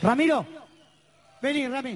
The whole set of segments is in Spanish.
Ramiro, vení, Rami.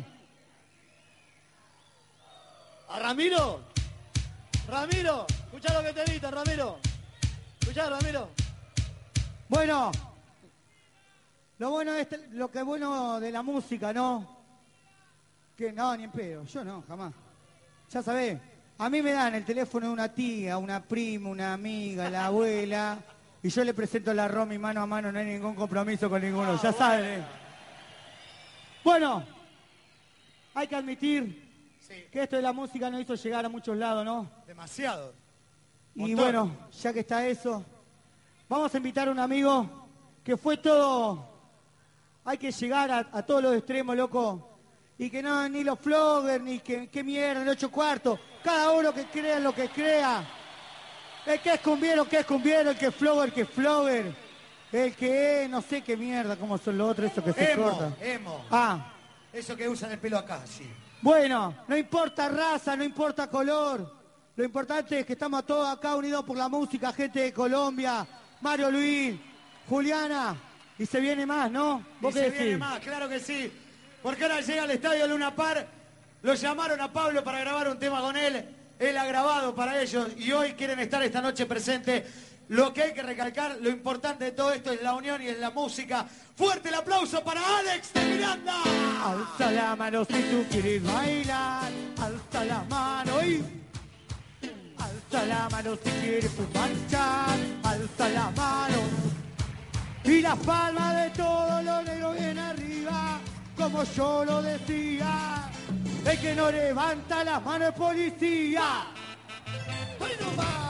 ¿A Ramiro? Ramiro, escuchá lo que te grita, Ramiro. Escuchá, Ramiro. Bueno, lo bueno es lo que es bueno de la música, ¿no? Que no, ni en pedo, yo no, jamás. Ya sabés, a mí me dan el teléfono de una tía, una prima, una amiga, la abuela, y yo le presento la Romy mano a mano, no hay ningún compromiso con ninguno, ya sabes. Bueno, hay que admitir que esto de la música nos hizo llegar a muchos lados, ¿no? Demasiado. Y bueno, ya que está eso, vamos a invitar a un amigo que fue todo. Hay que llegar a todos los extremos, loco. Y que no, ni los floggers, ni que mierda, el 8 cuartos. Cada uno que crea en lo que crea. El que es cumbiero, el que es flogger. El que es, no sé qué mierda, cómo son los otros, esos que se cortan. Emo. Ah. Eso que usan el pelo acá, sí. Bueno, no importa raza, no importa color. Lo importante es que estamos todos acá unidos por la música, gente de Colombia, Mario Luis, Juliana, y se viene más, ¿no? ¿Vos qué decís? Se viene más, claro que sí. Porque ahora llega al Estadio Luna Park, lo llamaron a Pablo para grabar un tema con él ha grabado para ellos y hoy quieren estar esta noche presente. Lo que hay que recalcar, lo importante de todo esto es la unión y es la música. ¡Fuerte el aplauso para Alex de Miranda! Alza la mano si tú quieres bailar, alza la mano y... Alza la mano si quieres marchar, alza la mano. Y las palmas de todos los negros bien arriba, como yo lo decía. El que no levanta las manos es policía. ¡Bueno, va!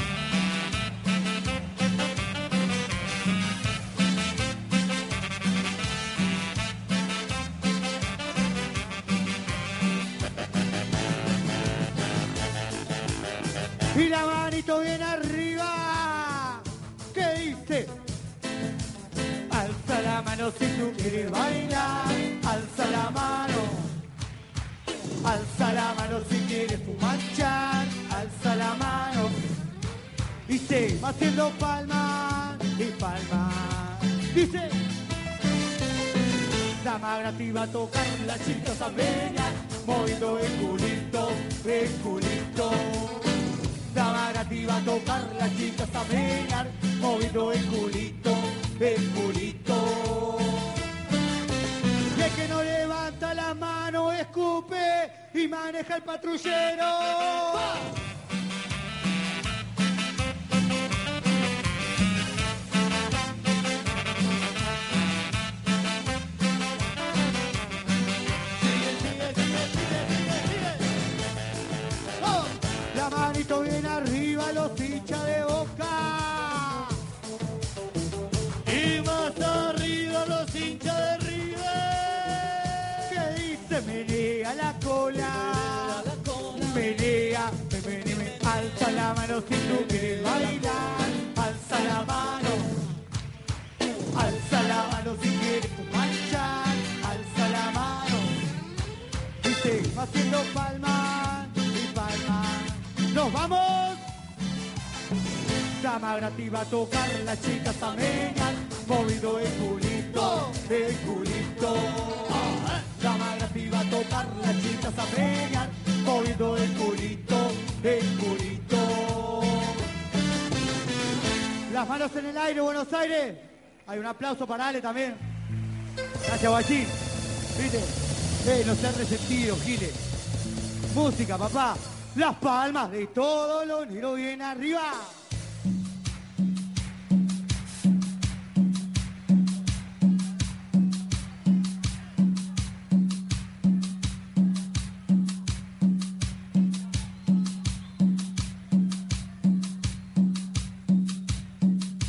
Y la manito bien arriba. ¿Qué dice? Alza la mano si tú quieres bailar. Alza la mano. Alza la mano si quieres fumar. Alza la mano. Dice, va haciendo palmas y palmas. Dice, dama gratis va a tocar, la chica sabeña, moviendo el culito, el culito. Dama gratis va a tocar, la chica sabeña, moviendo el culito, el culito. Y el que no levanta la mano escupe y maneja el patrullero. ¡Ah! Manito bien arriba los hinchas de Boca y más arriba los hinchas de River. ¿Qué dice? Menea la cola, menea, alza la mano si tú quieres bailar, alza la mano si quieres marchar, alza la mano. Dice, va haciendo palmas y palmas. ¡Nos vamos! Dama gratis va a tocar, la chica sameña, movido el culito, el culito. Dama gratis va a tocar, la chica sameña, movido el culito, el culito. Las manos en el aire, Buenos Aires. Hay un aplauso para Ale también. Gracias, Guachín. ¿Viste? No sean receptivos, Giles. Música, papá. Las palmas de todos los negros bien arriba.